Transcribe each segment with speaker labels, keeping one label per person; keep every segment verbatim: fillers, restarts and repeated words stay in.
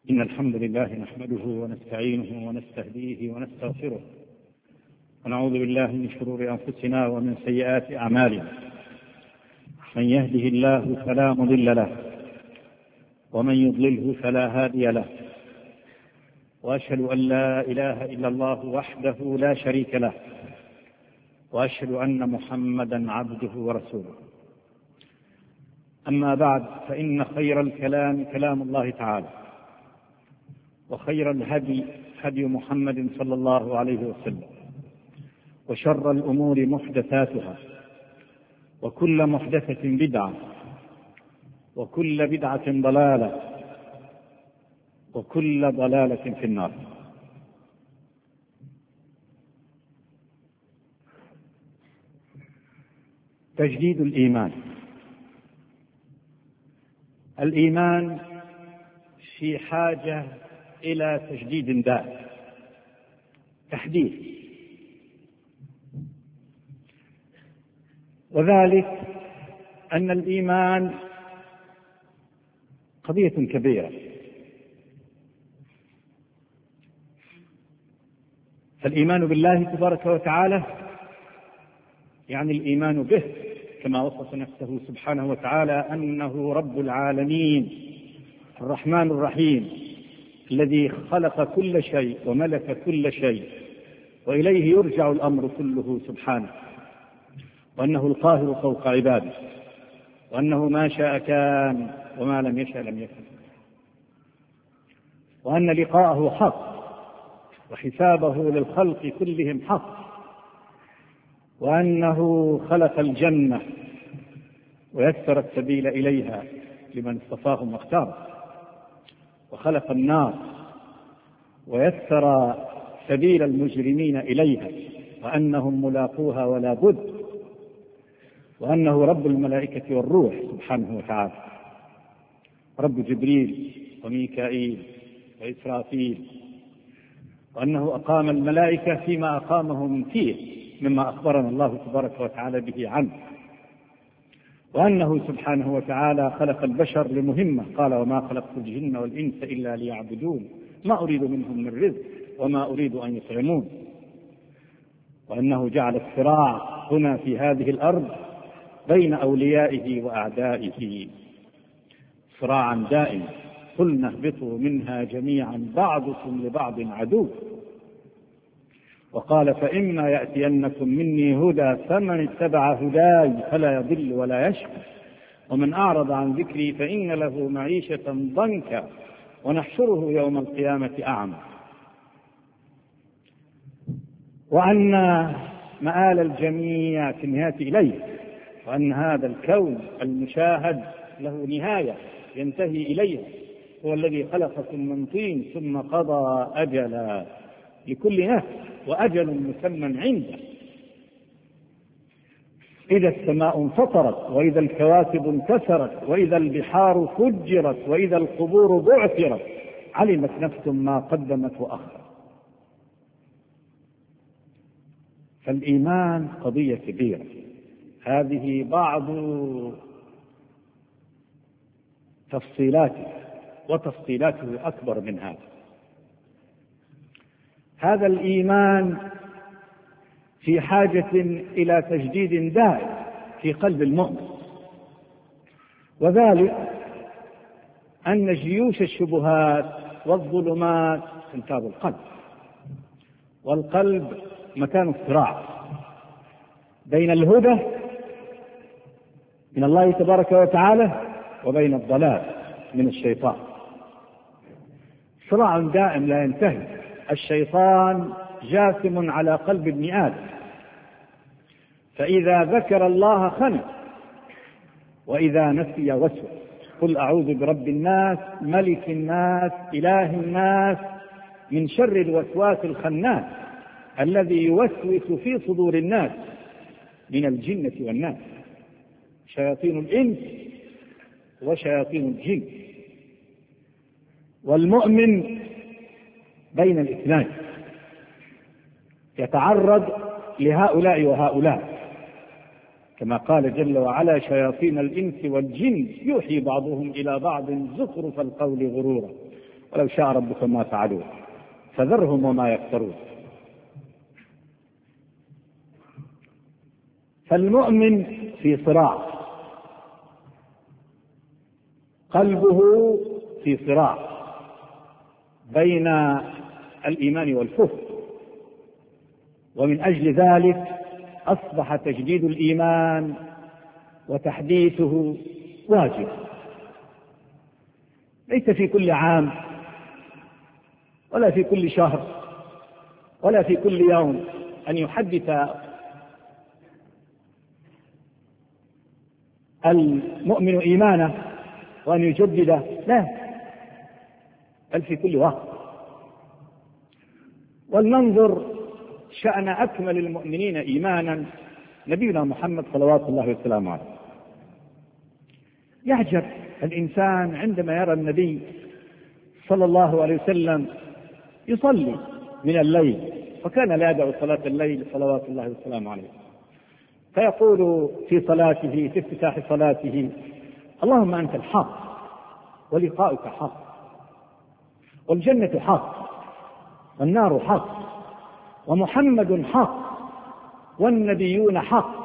Speaker 1: إن الحمد لله نحمده ونستعينه ونستهديه ونستغفره، ونعوذ بالله من شرور أنفسنا ومن سيئات أعمالنا. من يهده الله فلا مضل له، ومن يضلله فلا هادي له، وأشهد أن لا إله إلا الله وحده لا شريك له، وأشهد أن محمدا عبده ورسوله. أما بعد، فإن خير الكلام كلام الله تعالى، وخير الهدي هدي محمد صلى الله عليه وسلم، وشر الأمور محدثاتها، وكل محدثة بدعة، وكل بدعة ضلالة، وكل ضلالة في النار. تجديد الإيمان. الإيمان في حاجة إلى تجديد دائم، تحديث، وذلك أن الإيمان قضية كبيرة. فالإيمان بالله تبارك وتعالى يعني الإيمان به كما وصف نفسه سبحانه وتعالى أنه رب العالمين الرحمن الرحيم الذي خلق كل شيء وملك كل شيء، وإليه يرجع الأمر كله سبحانه، وأنه القاهر فوق عباده، وأنه ما شاء كان وما لم يشأ لم يكن، وأن لقاءه حق، وحسابه للخلق كلهم حق، وأنه خلق الجنة ويسر السبيل إليها لمن اصطفاهم واختاره، وخلق النار ويسر سبيل المجرمين إليها، وأنهم ملاقوها ولا بد، وأنه رب الملائكة والروح سبحانه وتعالى، رب جبريل وميكائيل وإسرافيل، وأنه أقام الملائكة فيما أقامهم فيه مما أخبرنا الله تبارك وتعالى به عنه، وأنه سبحانه وتعالى خلق البشر لمهمة، قال: وما خلقت الجن والإنس إلا ليعبدون ما أريد منهم من رزق وما أريد أن يطعمون، وأنه جعل الصراع هنا في هذه الأرض بين أوليائه وأعدائه صراعا دائما، قلنا اهبطوا منها جميعا بعضكم لبعض عدو، وقال: فإما يأتينكم مني هدى فمن اتبع هداي فلا يضل ولا يشقى، ومن أعرض عن ذكري فإن له معيشة ضنكا ونحشره يوم القيامة أعمى، وأن مآل الجميع في النهاية إليه، وأن هذا الكون المشاهد له نهاية ينتهي إليها، هو الذي خلقكم من طين ثم قضى أجلا لكل نفس وأجل مسمى عنده، إذا السماء انفطرت، وإذا الكواكب انكسرت، وإذا البحار فجرت، وإذا القبور بعثرت، علمت نفس ما قدمت وأخرت. فالإيمان قضية كبيرة، هذه بعض تفصيلاته، وتفصيلاته أكبر من هذا. هذا الإيمان في حاجة إلى تجديد دائم في قلب المؤمن، وذلك أن جيوش الشبهات والظلمات تنتاب القلب، والقلب مكان الصراع بين الهدى من الله تبارك وتعالى وبين الضلال من الشيطان، صراع دائم لا ينتهي. الشيطان جاثم على قلب ابن آدم، فإذا ذكر الله خنف، وإذا نسي وسوس. قل أعوذ برب الناس ملك الناس إله الناس من شر الوسواس الخناس الذي يوسوس في صدور الناس من الجنة والناس، شياطين الإنس وشياطين الجن. والمؤمن بين الاثنين، يتعرض لهؤلاء وهؤلاء، كما قال جل وعلا: شياطين الإنس والجن يوحي بعضهم إلى بعض زخرف القول غرورا، ولو شاء ربك ما فعلوه فذرهم وما يفترون. فالمؤمن في صراع، قلبه في صراع بين الإيمان والكفر، ومن أجل ذلك أصبح تجديد الإيمان وتحديثه واجب. ليس في كل عام ولا في كل شهر ولا في كل يوم أن يحدث المؤمن إيمانه وأن يجدده، لا، بل في كل وقت. ولننظر شأن أكمل المؤمنين إيمانا نبينا محمد صلوات الله وسلامه عليه. يعجب الإنسان عندما يرى النبي صلى الله عليه وسلم يصلي من الليل، وكان لا يدع صلاة الليل صلوات الله وسلامه عليه، فيقول في صلاته في افتتاح صلاته: اللهم أنت الحق ولقاؤك حق، والجنة حق، والنار حق، ومحمد حق، والنبيون حق.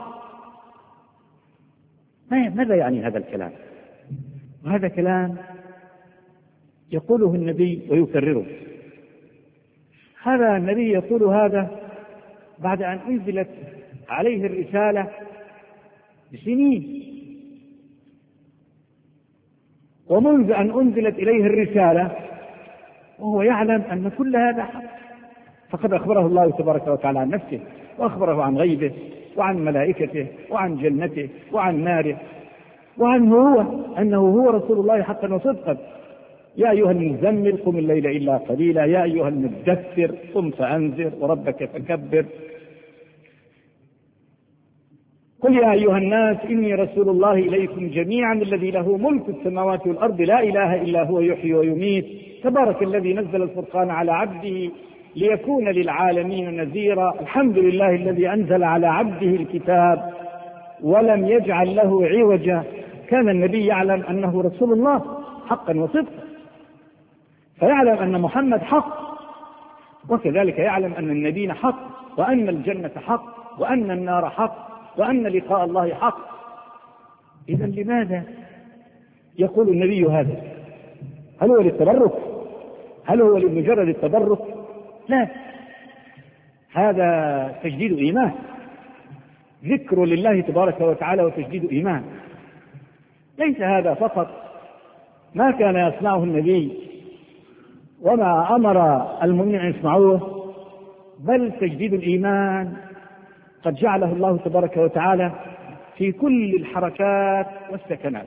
Speaker 1: ماذا يعني هذا الكلام؟ وهذا كلام يقوله النبي ويكرره. هذا النبي يقول هذا بعد أن أنزلت عليه الرسالة بسنين، ومنذ أن أنزلت إليه الرسالة وهو يعلم أن كل هذا حق، فقد أخبره الله تبارك وتعالى عن نفسه، وأخبره عن غيبه وعن ملائكته وعن جنته وعن ناره، وعنه هو أنه هو رسول الله حقا وصدقا. يا أيها المزمل قم الليل إلا قليلا، يا أيها المدثر قم فأنذر وربك فكبر، قل يا أيها الناس إني رسول الله إليكم جميعا الذي له ملك السماوات والأرض لا إله إلا هو يحيي ويميت، تبارك الذي نزل الفرقان على عبده ليكون للعالمين نذيرا، الحمد لله الذي أنزل على عبده الكتاب ولم يجعل له عوجا. كان النبي يعلم أنه رسول الله حقا وصدقا، فيعلم أن محمد حق، وكذلك يعلم أن النبيين حق، وأن الجنة حق، وأن النار حق، وأن لقاء الله حق. إذا لماذا يقول النبي هذا؟ هل هو للتبرك؟ هل هو لمجرد التبرك؟ لا، هذا تجديد إيمان، ذكر لله تبارك وتعالى وتجديد إيمان. ليس هذا فقط ما كان يصنعه النبي وما أمر المؤمنين أن يصنعوه، بل تجديد الإيمان قد جعله الله تبارك وتعالى في كل الحركات والسكنات.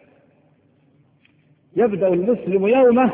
Speaker 1: يبدأ المسلم يومه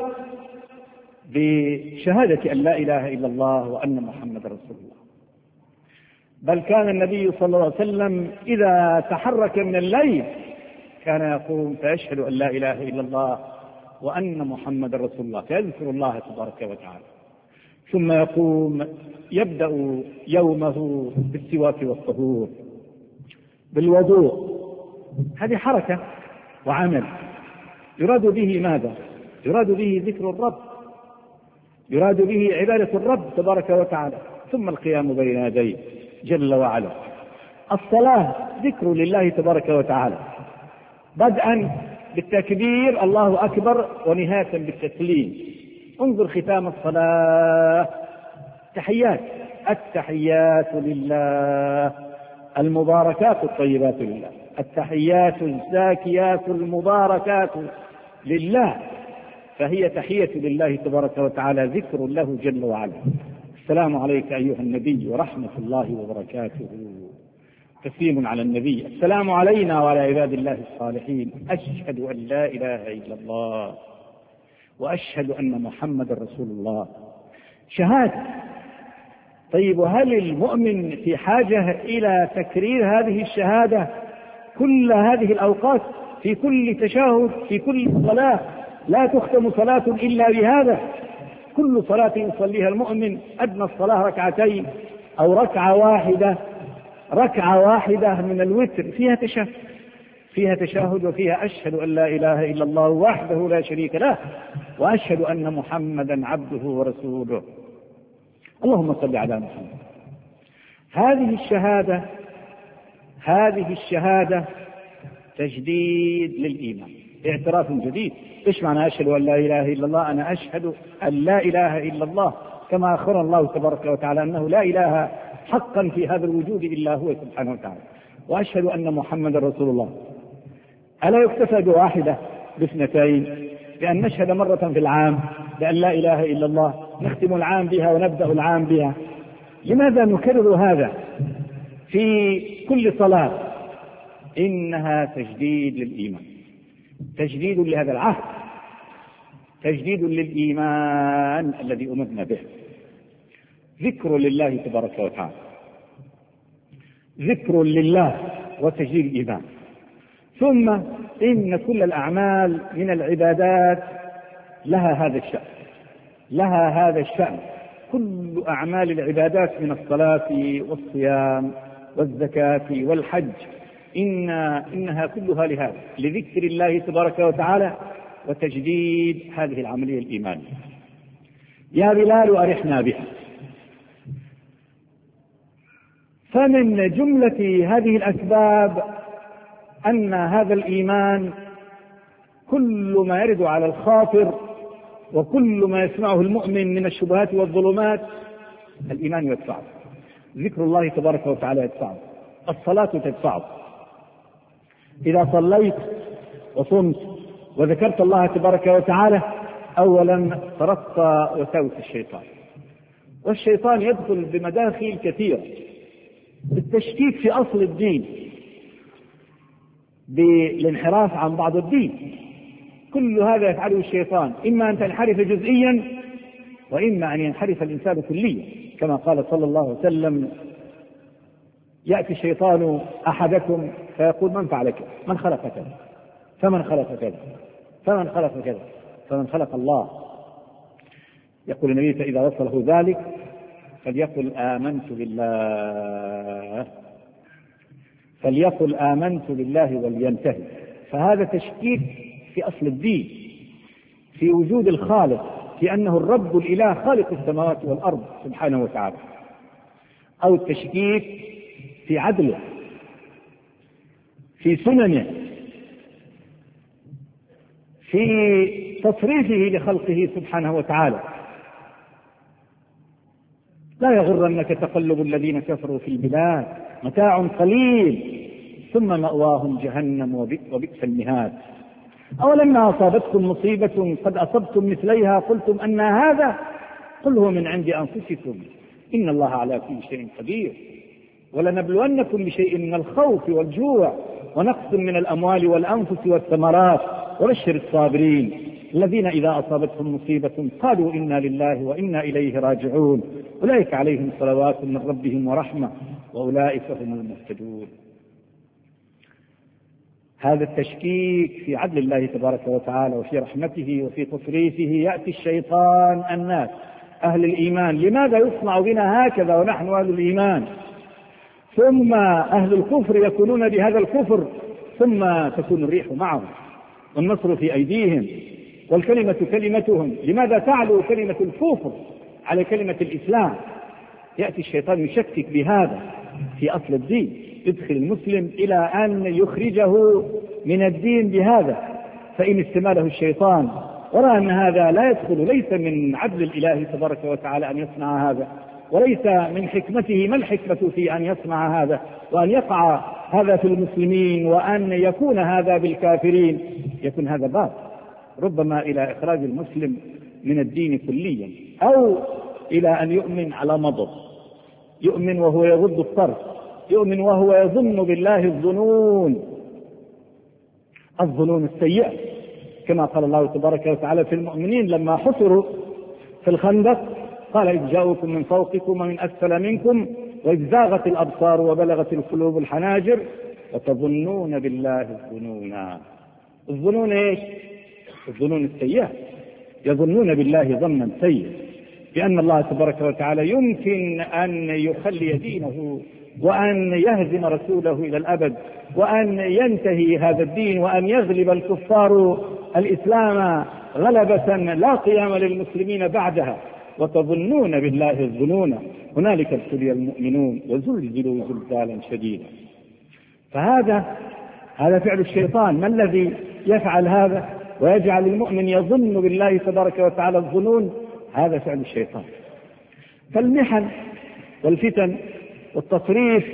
Speaker 1: بشهادة أن لا إله إلا الله وأن محمد رسول الله، بل كان النبي صلى الله عليه وسلم إذا تحرك من الليل كان يقوم فيشهد أن لا إله إلا الله وأن محمد رسول الله، فيذكر الله تبارك وتعالى، ثم يقوم يبدأ يومه بالسواك والطهور بالوضوء. هذه حركة وعمل يراد به ماذا؟ يراد به ذكر الرب، يراد به عبادة الرب تبارك وتعالى، ثم القيام بين يديه جل وعلا. الصلاة ذكر لله تبارك وتعالى، بدءا بالتكبير الله أكبر ونهاية بالتسليم. انظر ختام الصلاة: تحيات، التحيات لله المباركات الطيبات لله، التحيات الزاكيات المباركات لله، فهي تحية لله تبارك وتعالى، ذكر له جل وعلا. السلام عليك أيها النبي ورحمة الله وبركاته. تسليم على النبي: السلام علينا وعلى عباد الله الصالحين، أشهد أن لا إله إلا الله وأشهد أن محمد رسول الله. شهادة. طيب، وهل المؤمن في حاجة إلى تكرير هذه الشهادة كل هذه الأوقات، في كل تشهد، في كل صلاة؟ لا تختم صلاة إلا بهذا. كل صلاة يصليها المؤمن أدنى الصلاة ركعتين أو ركعة واحدة، ركعة واحدة من الوتر فيها تشهد، فيها تشهد وفيها أشهد أن لا إله إلا الله وحده لا شريك له وأشهد أن محمدا عبده ورسوله. اللهم صل على محمد. هذه الشهادة هذه الشهادة تجديد للإيمان، اعتراف جديد. إيش معنى أشهد أن لا إله إلا الله؟ أنا أشهد أن لا إله إلا الله، كما أخبر الله تبارك وتعالى أنه لا إله حقا في هذا الوجود إلا هو سبحانه وتعالى. وأشهد أن محمد رسول الله. ألا يكتفى بواحدة باثنتين، بأن نشهد مرة في العام بأن لا إله إلا الله، نختم العام بها ونبدأ العام بها؟ لماذا نكرر هذا في كل صلاة؟ إنها تجديد للإيمان، تجديد لهذا العهد، تجديد للإيمان الذي أمرنا به. ذكر لله تبارك وتعالى، ذكر لله وتجديد الإيمان. ثم إن كل الأعمال من العبادات لها هذا الشأن، لها هذا الشأن. كل أعمال العبادات من الصلاة والصيام والزكاة والحج إن إنها كلها لهذا، لذكر الله تبارك وتعالى وتجديد هذه العملية الإيمانية. يا بلال أرحنا بها. فمن جملة هذه الأسباب أن هذا الإيمان كل ما يرد على الخاطر وكل ما يسمعه المؤمن من الشبهات والظلمات الإيمان يدفعه، ذكر الله تبارك وتعالى يدفعه، الصلاة تدفعه. إذا صليت وصمت وذكرت الله تبارك وتعالى أولا طردت وساوس الشيطان، والشيطان يدخل بمداخل كثيرة، بالتشكيك في أصل الدين، بالانحراف عن بعض الدين. كل هذا يفعله الشيطان، إما أن تنحرف جزئيا وإما أن ينحرف الإنسان كليا، كما قال صلى الله عليه وسلم: يأتي الشيطان أحدكم فيقول: من فعل كذا؟ من خلق كذا؟ فمن خلق كذا؟ فمن خلق كذا؟ فمن خلق الله. يقول النبي: فإذا وصله ذلك فليقل آمنت بالله، فليقل آمنت بالله ولينتهي. فهذا تشكيك في أصل الدين، في وجود الخالق، في أنه الرب الإله خالق السماوات والأرض سبحانه وتعالى، أو التشكيك في عدله، في سننه، في تصريفه لخلقه سبحانه وتعالى. لا يغرنك تقلب الذين كفروا في البلاد، متاع قليل ثم مأواهم جهنم وبئس المهاد. أولما أصابتكم مصيبة قد أصبتم مثليها قلتم أن هذا؟ قل هو من عند أنفسكم إن الله على كل شيء قدير. ولنبلونكم بشيء من الخوف والجوع ونقص من الأموال والأنفس والثمرات وبشر الصابرين الذين إذا أصابتهم مصيبة قالوا إنا لله وإنا إليه راجعون أولئك عليهم صلوات من ربهم ورحمة وأولئك هم المهتدون. هذا التشكيك في عدل الله تبارك وتعالى وفي رحمته وفي تصريفه. يأتي الشيطان الناس أهل الإيمان: لماذا يصنع بنا هكذا ونحن أهل الإيمان؟ ثم أهل الكفر يكونون بهذا الكفر، ثم تكون الريح معهم والنصر في أيديهم والكلمة كلمتهم. لماذا تعلو كلمة الكفر على كلمة الإسلام؟ يأتي الشيطان يشكك بهذا في أصل الدين، يدخل المسلم إلى أن يخرجه من الدين بهذا. فإن استماله الشيطان ورأى أن هذا لا يدخل، ليس من عدل الإله تبارك وتعالى أن يصنع هذا، وليس من حكمته. ما الحكمة في أن يصنع هذا وأن يقع هذا في المسلمين وأن يكون هذا بالكافرين؟ يكون هذا باب ربما إلى إخراج المسلم من الدين كليا، أو إلى أن يؤمن على مضض، يؤمن وهو يغض الطرف، يؤمن وهو يظن بالله الظنون الظنون السيئة، كما قال الله تبارك وتعالى في المؤمنين لما حصروا في الخندق: قال: إذ جاءوكم من فوقكم ومن أسفل منكم وإذ زاغت الأبصار وبلغت القلوب الحناجر وتظنون بالله الظنونا. الظنون إيش؟ الظنون السيئة، يظنون بالله ظنا سيئا، بأن الله تبارك وتعالى يمكن أن يخلي دينه وأن يهزم رسوله إلى الأبد وأن ينتهي هذا الدين وأن يغلب الكفار الإسلام غلبة لا قيام للمسلمين بعدها، وتظنون بالله الظنون هنالك ابتلي المؤمنون وزلزلوا زلزالا شديدا. فهذا هذا فعل الشيطان. ما الذي يفعل هذا ويجعل المؤمن يظن بالله تبارك وتعالى الظنون؟ هذا فعل الشيطان. فالمحن والفتن والتصريف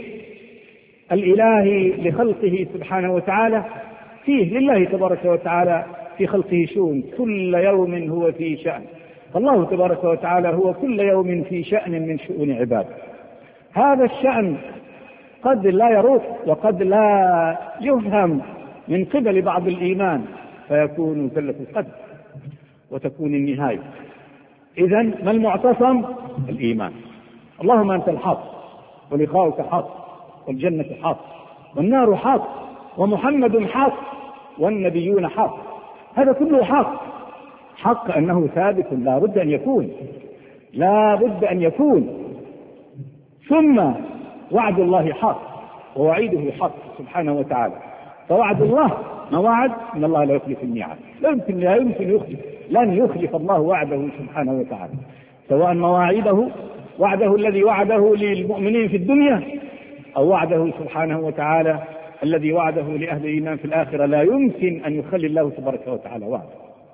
Speaker 1: الإلهي لخلقه سبحانه وتعالى فيه لله تبارك وتعالى في خلقه شؤون، كل يوم هو في شأن. فالله تبارك وتعالى هو كل يوم في شأن من شؤون عباده. هذا الشأن قد لا يروح وقد لا يفهم من قبل بعض الإيمان، فيكون زلة القدر وتكون النهاية. إذن ما المعتصم؟ الإيمان. اللهم أنت الحق ولقاؤك حق والجنة حق والنار حق ومحمد حق والنبيون حق. هذا كله حق. حق أنه ثابت لا بد أن يكون، لا بد أن يكون. ثم وعد الله حق ووعيده حق سبحانه وتعالى. فوعد الله ما وعد إن الله لا يخلف الميعاد، لا يمكن لا يمكن يخلف، لن يخلف الله وعده سبحانه وتعالى، سواء مواعيده وعده الذي وعده للمؤمنين في الدنيا أو وعده سبحانه وتعالى الذي وعده لأهل الإيمان في الآخرة. لا يمكن أن يخلي الله تبارك وتعالى وعده.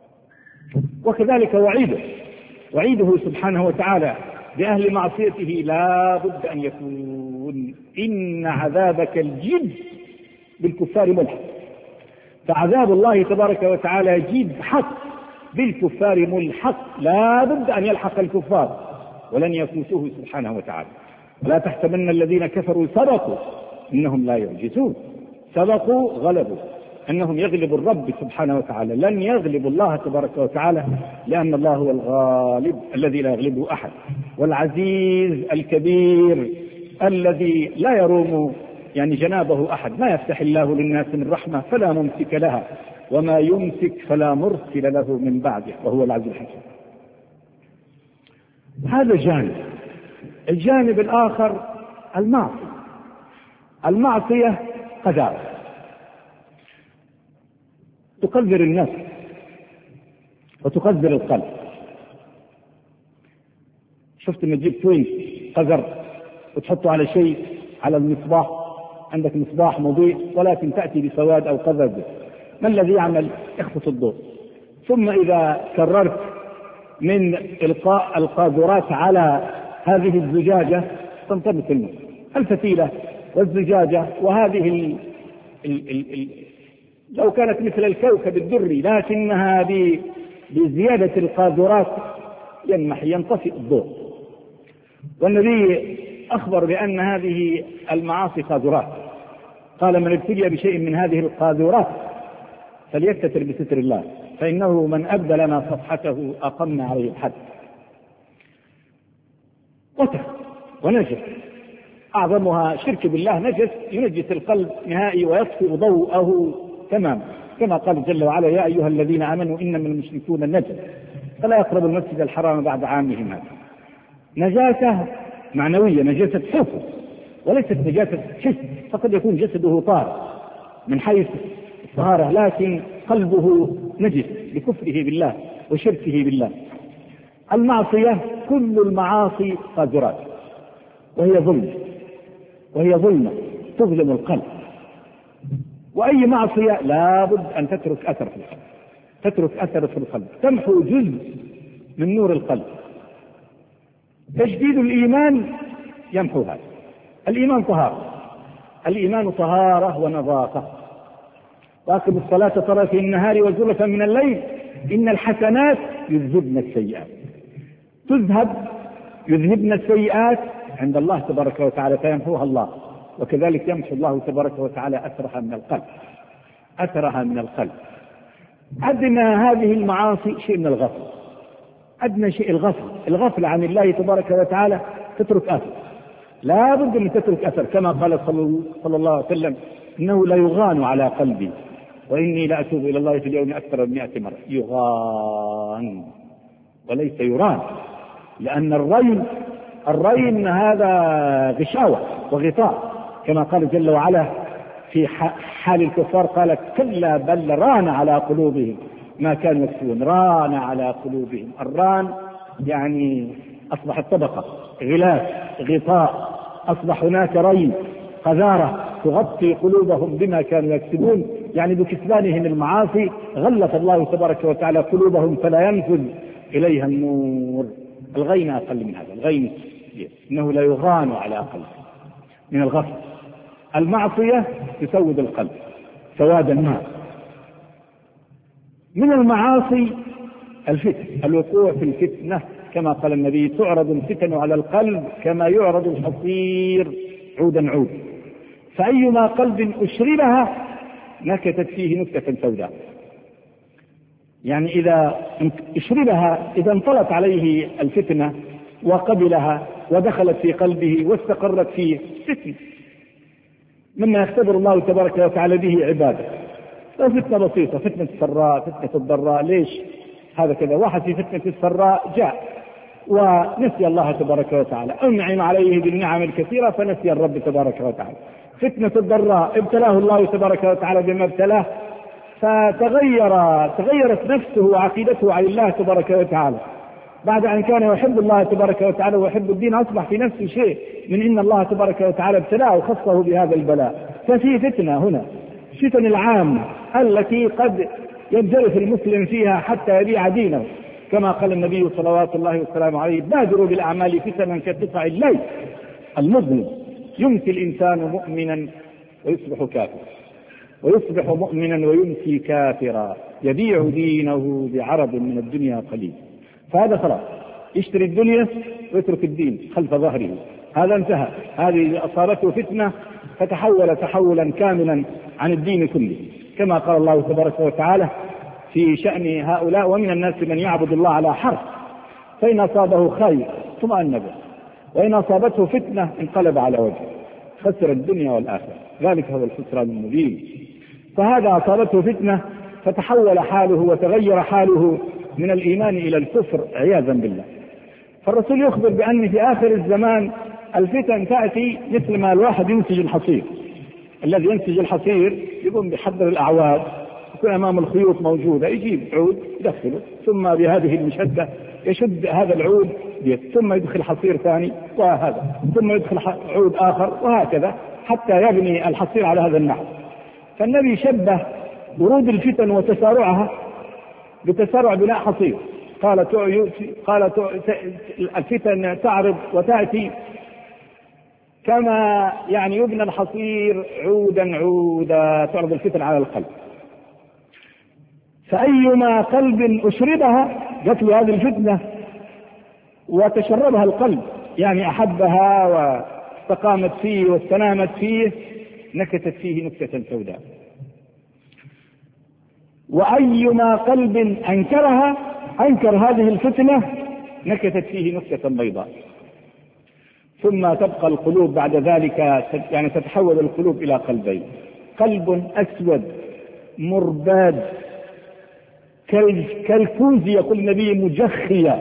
Speaker 1: وكذلك وعيده وعيده سبحانه وتعالى بأهل معصيته لا بد أن يكون إن عذابك الجد بالكفار ملحق. فعذاب الله تبارك وتعالى جد حق بالكفار ملحق، لا بد أن يلحق الكفار ولن يفوتوه سبحانه وتعالى. لا تحسبن الذين كفروا سبقوا إنهم لا يعجزون. سبقوا غلبوا، أنهم يغلبوا الرب سبحانه وتعالى، لن يغلبوا الله تبارك وتعالى، لأن الله هو الغالب الذي لا يغلبه أحد، والعزيز الكبير الذي لا يروم يعني جنابه أحد. ما يفتح الله للناس من رحمة فلا ممسك لها، وما يمسك فلا مرسل له من بعده، وهو العزيز الحكيم. هذا جانب. الجانب الآخر المعصية. المعصية قذارة تقذر النفس وتقذر القلب. شفت لما تجيب توين قذر وتحطه على شيء، على المصباح، عندك مصباح مضيء ولكن تأتي بسواد أو قذر، ما الذي يعمل؟ يخفض الضوء. ثم إذا كررت من إلقاء القاذورات على هذه الزجاجة تنطبق النور. الفتيلة والزجاجة وهذه ال ال ال ال لو كانت مثل الكوكب الدري لكنها بزيادة القاذورات ينمحي ينطفئ الضوء. والنبي أخبر بأن هذه المعاصي قاذورات، قال من ابتلي بشيء من هذه القاذورات فليستتر بستر الله، فإنه من أبدى لنا صفحته أقمنا عليه الحد. وتر ونجس، أعظمها شرك بالله، نجس ينجس القلب نهائي ويطفئ ضوءه تمام، كما قال جل وعلا يا أيها الذين آمنوا إنما المشركون نجس فلا يقربوا المسجد الحرام بعد عامهم هذا. نجاسة معنوية، نجاسة حفظ وليست نجاسة حس. فقد يكون جسده طاهر من حيث الطهارة لكن قلبه نجس بكفره بالله وشركه بالله. المعصية كل المعاصي قاذورات، وهي ظلم وهي ظلمة تظلم القلب. وأي معصية لا بد أن تترك أثر في القلب، تترك أثر في القلب، تمحو جزء من نور القلب. تجديد الإيمان يمحو هذا. الإيمان طهارة، الإيمان طهارة ونظافة. وأقم الصلاة طرفي النهار وزلفا من الليل إن الحسنات يذهبن السيئات. تذهب يذهبن السيئات عند الله تبارك وتعالى فيمحوها الله، وكذلك يمحو الله تبارك وتعالى أثرها من القلب، أثرها من القلب. أدنى هذه المعاصي شيء من الغفل، أدنى شيء الغفل، الغفل عن الله تبارك وتعالى تترك أثر، لا بد من تترك أثر، كما قال صلى الله عليه وسلم إنه لا يغان على قلبي وإني لأتوب إلى الله في اليوم أكثر من مئة مرة. يغان وليس يران، لأن الرين الرين هذا غشاوة وغطاء، كما قال جل وعلا في حال الكفار قال كلا بل ران على قلوبهم ما كانوا يكسبون، ران على قلوبهم. الران يعني أصبحت طبقة، غلاف، غطاء، أصبح هناك ري، قذارة تغطي قلوبهم بما كانوا يكسبون، يعني بكسبانهم المعاصي غلف الله تبارك وتعالى قلوبهم فلا ينفذ إليها النور. الغين أقل من هذا، الغين إنه لا يغان على قلبه من الغفل. المعصية تسود القلب سواد الماء. من المعاصي الفتن، الوقوع في الفتنة، كما قال النبي: تعرض الفتن على القلب كما يعرض الحصير عودا عود، فأيما قلب أشربها نكتت فيه نكتة سوداء. يعني إذا أشربها، إذا انطلت عليه الفتنة وقبلها ودخلت في قلبه واستقرت فيه فتنة، مما يختبر الله تبارك وتعالى به عباده. لو فتنة بسيطة، فتنة السراء، فتنة الضراء، ليش هذا كذا؟ واحد في فتنة السراء جاء ونسي الله تبارك وتعالى، أنعم عليه بالنعم الكثيرة فنسي الرب تبارك وتعالى. فتنة الضراء ابتلاه الله تبارك وتعالى بما ابتلاه، فتغير تغيرت نفسه وعقيدته عن الله تبارك وتعالى. بعد أن كان يحب الله تبارك وتعالى ويحب الدين، أصبح في نفسه شيء من إن الله تبارك وتعالى ابتلاه وخصه بهذا البلاء. ففي فتنة هنا، فتن العامة التي قد ينجرف المسلم فيها حتى يبيع دينه، كما قال النبي صلوات الله وسلامه عليه: بادروا بالأعمال فتنا كقطع الليل المظلم، يمسي الإنسان مؤمنا ويصبح كافرا، ويصبح مؤمنا ويمسي كافرا، يبيع دينه بعرض من الدنيا قليل. فهذا خلاص، يشتري الدنيا ويترك الدين خلف ظهره، هذا انتهى. هذه أصابته فتنة فتحول تحولا كاملا عن الدين كله، كما قال الله تبارك وتعالى في شأن هؤلاء: ومن الناس من يعبد الله على حرف، فإن أصابه خير اطمأن به، وإن أصابته فتنة انقلب على وجهه، خسر الدنيا والآخرة، ذلك هو الخسران المبين. فهذا أصابته فتنة فتحول حاله وتغير حاله من الإيمان إلى الكفر عياذا بالله. فالرسول يخبر بأن في آخر الزمان الفتن تأتي مثل ما الواحد ينسج الحصير. الذي ينسج الحصير يقوم بحضر الأعواد، يكون أمام الخيوط موجودة، يجيب عود يدخله، ثم بهذه المشدة يشد هذا العود، ثم يدخل حصير ثاني، وهذا ثم يدخل عود آخر، وهكذا حتى يبني الحصير على هذا النحو. فالنبي شبه ورود الفتن وتسارعها بتسارع بناء حصير. قال قال الفتن تعرض وتأتي كما يعني يبنى الحصير عودا عودا، تعرض الفتن على القلب. فأيما قلب أشربها، جت له هذه الفتنة وتشربها القلب، يعني أحبها واستقامت فيه واستنامت فيه، نكتت فيه نكتة سوداء. وأيما قلب أنكرها، أنكر هذه الفتنة، نكتت فيه نكتة بيضاء. ثم تبقى القلوب بعد ذلك، يعني تتحول القلوب إلى قلبين: قلب أسود مرباد كالكوز، يقول النبي: مجخيا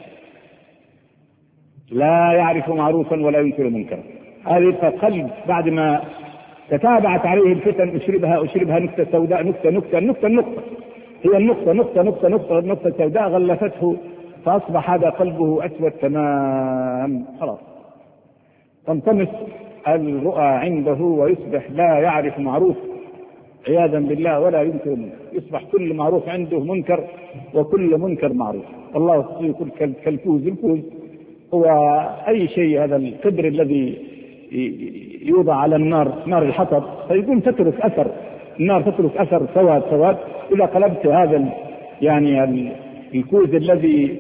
Speaker 1: لا يعرف معروفا ولا ينكر منكرا. هذا قلب بعد ما تتابعت عليه الفتن أشربها أشربها نكتة سوداء، نكتة نكتة نكتة نكتة، هي النقطة نقطة نقطة نقطة نقطة سوداء غلفته، فأصبح هذا قلبه أسود تمام، خلاص تنطمس الرؤى عنده ويصبح لا يعرف معروف عياذا بالله ولا ينكر منكر، يصبح كل معروف عنده منكر وكل منكر معروف. الله يقول كالكوز، الكوز هو أي شيء، هذا القدر الذي يوضع على النار، نار الحطب، فيقول تترك أثر، النار تترك أثر سواد سواد. إذا قلبت هذا يعني الكوز الذي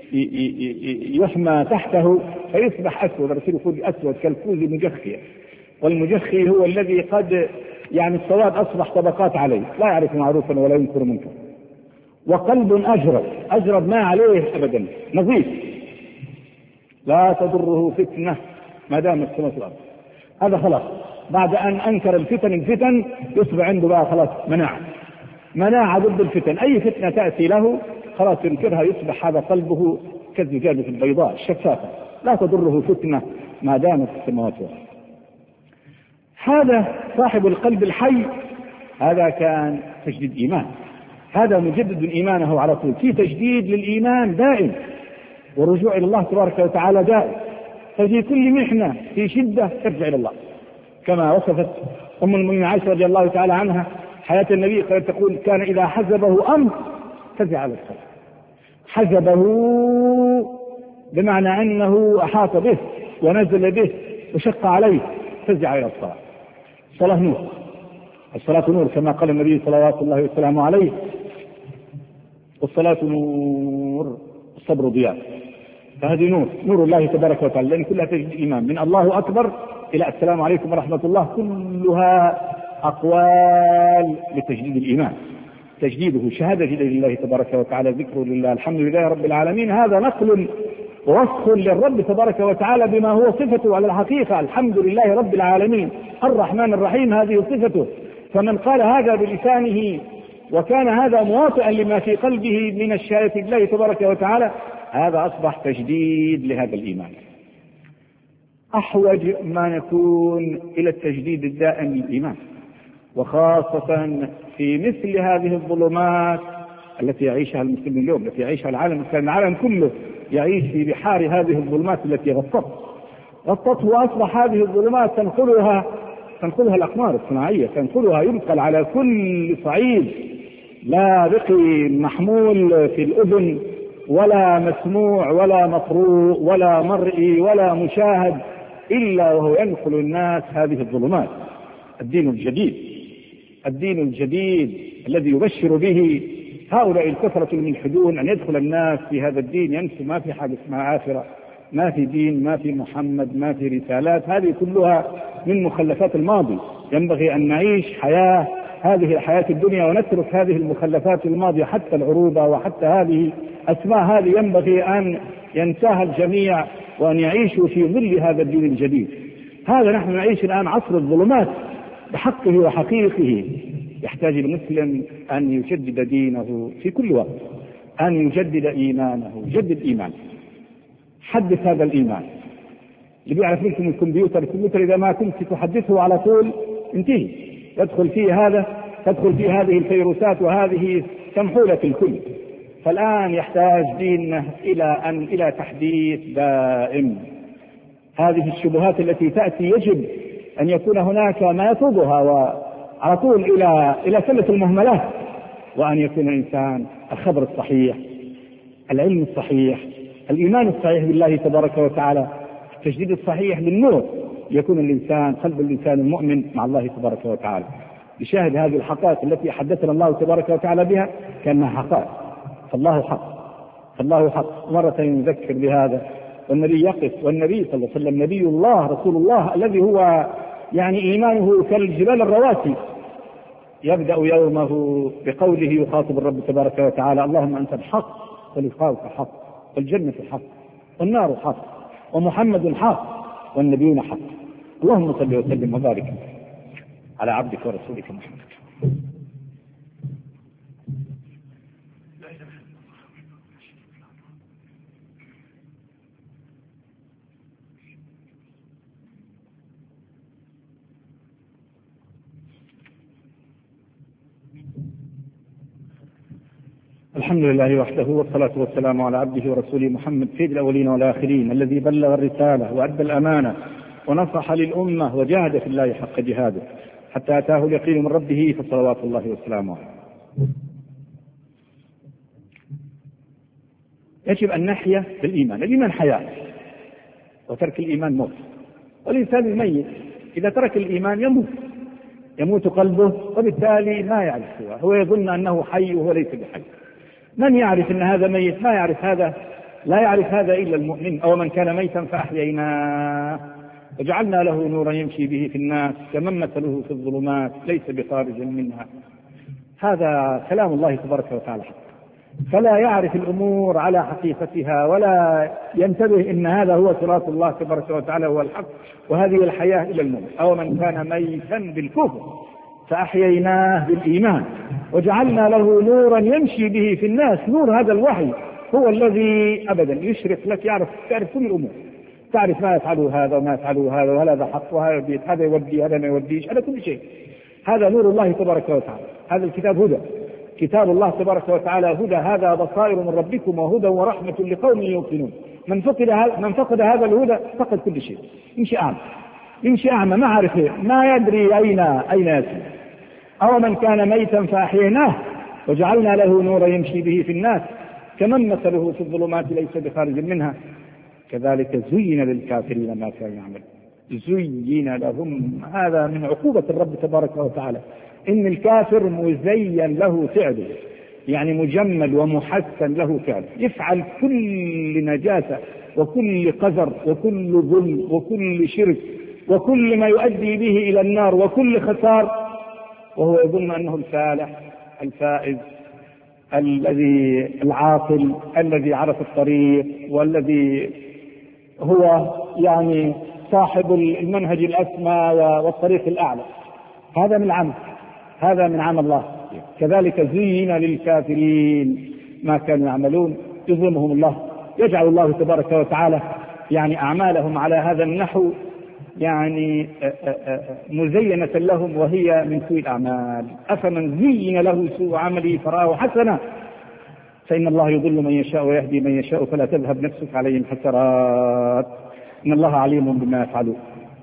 Speaker 1: يحمى تحته فيصبح أسود، الرسول يقول أسود كالكوز مجخي، والمجخي هو الذي قد يعني السواد أصبح طبقات عليه، لا يعرف معروفا ولا ينكر منكر. وقلب أجرب، أجرب ما عليه أبدا، نظيف، لا تضره فتنة ما دام السماء في الأرض. هذا خلاص بعد أن أنكر الفتن الفتن يصبح عنده بقى خلاص مناعة، مناعة ضد الفتن. أي فتنة تأتي له خلاص ينكرها، يصبح هذا قلبه كالزجاجة البيضاء الشفافة، لا تضره فتنة ما دامت السماوات والأرض. هذا صاحب القلب الحي، هذا كان تجديد إيمان، هذا مجدد إيمانه على طول، في تجديد للإيمان دائم، ورجوع إلى الله تبارك وتعالى دائم. ففي كل محنة في شدة ترجع إلى الله، كما وصفت أم المؤمنين عائشة رضي الله تعالى عنها حياة النبي، كانت تقول: كان إذا حزبه أمر فزع على الصلاة. حزبه بمعنى أنه أحاط به ونزل به وشق عليه، فزع إلى الصلاة. الصلاة نور، الصلاة نور كما قال النبي صلوات الله وسلامه عليه: والصلاة نور الصبر ضياء. فهذه نور، نور الله تبارك وتعالى، لأن كلها تجد الإيمان من الله أكبر إلى السلام عليكم ورحمة الله، كلها أقوال لتجديد الإيمان، تجديده شهادة لله تبارك وتعالى، ذكر لله، الحمد لله رب العالمين. هذا نقل ووصف للرب تبارك وتعالى بما هو صفته على الحقيقة، الحمد لله رب العالمين الرحمن الرحيم، هذه صفته. فمن قال هذا بلسانه وكان هذا مواطئا لما في قلبه من الشهادة لله تبارك وتعالى، هذا أصبح تجديد لهذا الإيمان. أحوج ما نكون إلى التجديد الدائم للإيمان، وخاصة في مثل هذه الظلمات التي يعيشها المسلمين اليوم، التي يعيشها العالم الإسلامي، العالم كله يعيش في بحار هذه الظلمات التي غطته غطته وأصبح هذه الظلمات تنقلها تنقلها الأقمار الصناعية، تنقلها، ينقل على كل صعيد، لا بقي محمول في الأذن ولا مسموع ولا مقروء ولا مرئي ولا مشاهد، إلا وهو ينقل الناس هذه الظلمات. الدين الجديد، الدين الجديد الذي يبشر به هؤلاء الكثرة الملحدون أن يدخل الناس في هذا الدين، ينسوا ما في حاجة اسمها آخرة، ما في دين، ما في محمد، ما في رسالات، هذه كلها من مخلفات الماضي. ينبغي أن نعيش حياة هذه الحياة الدنيا ونترك هذه المخلفات الماضية، حتى العروبة وحتى هذه أسماء هذه ينبغي أن ينساها الجميع وأن يعيشوا في ظل هذا الدين الجديد. هذا نحن نعيش الآن عصر الظلمات بحقه وحقيقه. يحتاج المسلم أن يجدد دينه في كل وقت، أن يجدد إيمانه، يجدد إيمانه، حدث هذا الإيمان. اللي بيعرف منكم الكمبيوتر، الكمبيوتر إذا ما كنت تحدثه على طول انتهي، يدخل فيه هذا، تدخل فيه هذه الفيروسات وهذه تمحو لك الكل. فالآن يحتاج ديننا إلى أن إلى تحديث دائم. هذه الشبهات التي تأتي يجب أن يكون هناك ما يطردها وعلى طول إلى إلى سلة المهملات، وأن يكون الإنسان الخبر الصحيح، العلم الصحيح، الإيمان الصحيح بالله تبارك وتعالى، التجديد الصحيح للنور، يكون الإنسان قلب الإنسان المؤمن مع الله تبارك وتعالى. بشاهد هذه الحقائق التي حدثنا الله تبارك وتعالى بها كأنها حقائق، فالله حق، فالله حق. مرة نذكر بهذا والنبي يقف، والنبي صلى الله عليه وسلم نبي الله رسول الله الذي هو يعني إيمانه كالجبال الرواسي، يبدأ يومه بقوله يخاطب الرب تبارك وتعالى: اللهم أنت الحق ولقاؤك حق، والجنة حق، والنار حق، ومحمد حق، والنبيون حق. اللهم صل وسلم وبارك على عبدك ورسولك محمد. الحمد لله وحده، والصلاة والسلام على عبده ورسوله محمد سيد الأولين والآخرين، الذي بلغ الرسالة وأدى الأمانة ونصح للأمة وجاهد في الله حق جهاده حتى أتاه اليقين من ربه، فصلوات الله وسلامه عليه. يجب أن نحيا بالإيمان. الإيمان حياة، وترك الإيمان موت. والإنسان الميت إذا ترك الإيمان يموت، يموت قلبه، وبالتالي ما يعرف هو, هو يظن أنه حي وهو ليس بحي. من يعرف أن هذا ميت؟ ما يعرف هذا، لا يعرف هذا إلا المؤمن. أو من كان ميتا فأحييناه وجعلنا له نورا يمشي به في الناس كمن مثله في الظلمات ليس بخارج منها. هذا كلام الله تبارك وتعالى حق. فلا يعرف الأمور على حقيقتها ولا ينتبه إن هذا هو صراط الله تبارك وتعالى هو الحق وهذه الحياة إلى الموت. أو من كان ميتا بالكفر فأحييناه بالإيمان وجعلنا له نورا يمشي به في الناس. نور هذا الوحي هو الذي أبدا يشرق لك، يعرف تعرف كل الأمور، تعرف ما يفعله هذا وما يفعله هذا، وهذا حق وهذا بيت، هذا يودي هذا ما يوديش، هذا كل شيء. هذا نور الله تبارك وتعالى. هذا الكتاب هدى، كتاب الله تبارك وتعالى هدى، هذا بصائر من ربكم وهدى ورحمة لقوم يوقنون. من فقد من فقد هذا الهدى فقد كل شيء، يمشي أعمى، يمشي أعمى ما عارف ما يدري أين أين يسير. أو من كان ميتا فأحييناه وجعلنا له نورا يمشي به في الناس كمن مثله في الظلمات ليس بخارج منها كذلك زين للكافرين ما كانوا يعملون. زين لهم، هذا من عقوبة الرب تبارك وتعالى، إن الكافر مزين له فعله، يعني مجمل ومحسن له فعله، يفعل كل نجاسة وكل قذر وكل ظلم وكل شرك وكل ما يؤدي به إلى النار وكل خسار، وهو يظن أنه الفالح الفائز الذي العاقل الذي عرف الطريق والذي هو يعني صاحب المنهج الأسمى والطريق الأعلى. هذا من عمل هذا من عمل الله. كذلك زين للكافرين ما كانوا يعملون، يظلمهم الله، يجعل الله تبارك وتعالى يعني أعمالهم على هذا النحو يعني مزينة لهم وهي من سوء الأعمال. أفمن زين له سوء عمله فرآه حسنا فإن الله يضل من يشاء ويهدي من يشاء فلا تذهب نفسك عليهم حسرات إن الله عليم بما يفعلون.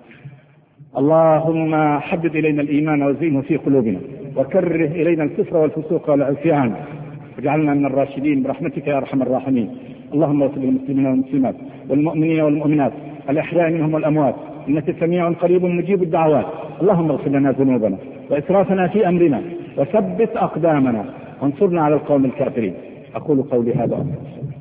Speaker 1: اللهم حبب إلينا الإيمان وزينه في قلوبنا وكره إلينا الكفر والفسوق والعصيان واجعلنا من الراشدين برحمتك يا أرحم الراحمين. اللهم اغفر للمسلمين والمسلمات والمؤمنين والمؤمنات الأحياء منهم والأموات إنك سميع قريب مجيب الدعوات. اللهم اغفر لنا ذنوبنا وإسرافنا في أمرنا وثبت أقدامنا وانصرنا على القوم الكافرين. أقول قولي هذا.